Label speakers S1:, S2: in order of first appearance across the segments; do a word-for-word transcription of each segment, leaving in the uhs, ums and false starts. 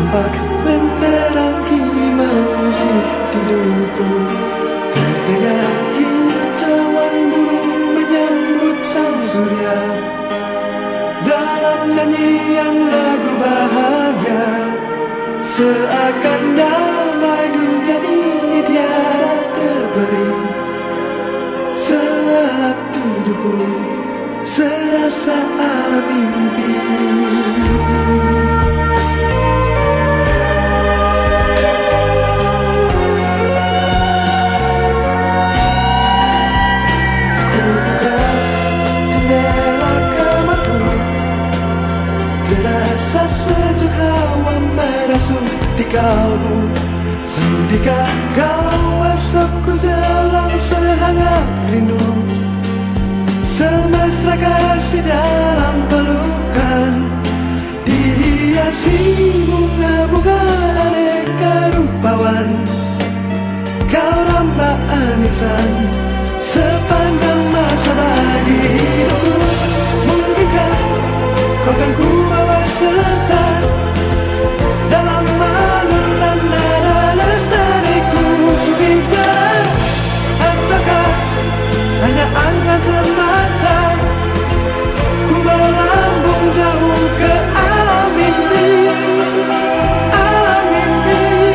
S1: Tampak benderang kini mengusik tidurku. Terdengar kicauan burung menyambut sang surya. Dalam nyanyian lagu bahagia, seakan damai dunia ini tiada terberi. Selap tidurku serasa alam mimpi. Ku buka jendela kamarku, terasa sejuk hawa merasuk di kalbu. Sudikah kau esokku jalan sehangat rindu, semesra kasih dalam pelukan, dihiasi bunga-bunga aneka rupawan. Kau dambaan insan sepanjang masa bagi hidupku. Mungkinkah kau kan ku bawa serta dalam alur dan nada lestariku bicara, ataukah hanya angan semata ku melambung jauh ke alam mimpi, alam mimpi.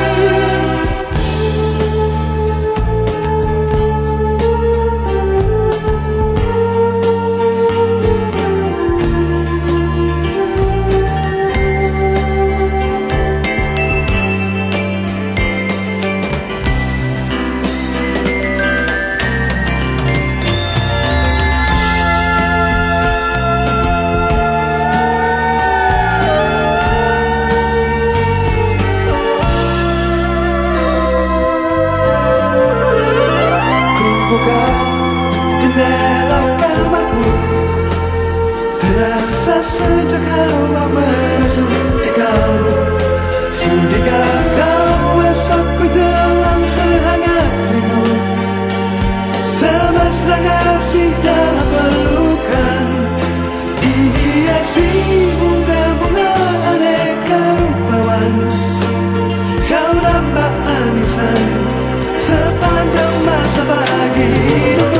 S1: Buka jendela kamarku, terasa sejuk hawa merasuk di kalbu. Sudikah kau esokku jalan sehangat rindu, semesra kasih dalam pelukan, dihiasi bunga-bunga aneka rupawan. Kau dambaan insan sepanjang masa bagi hidup.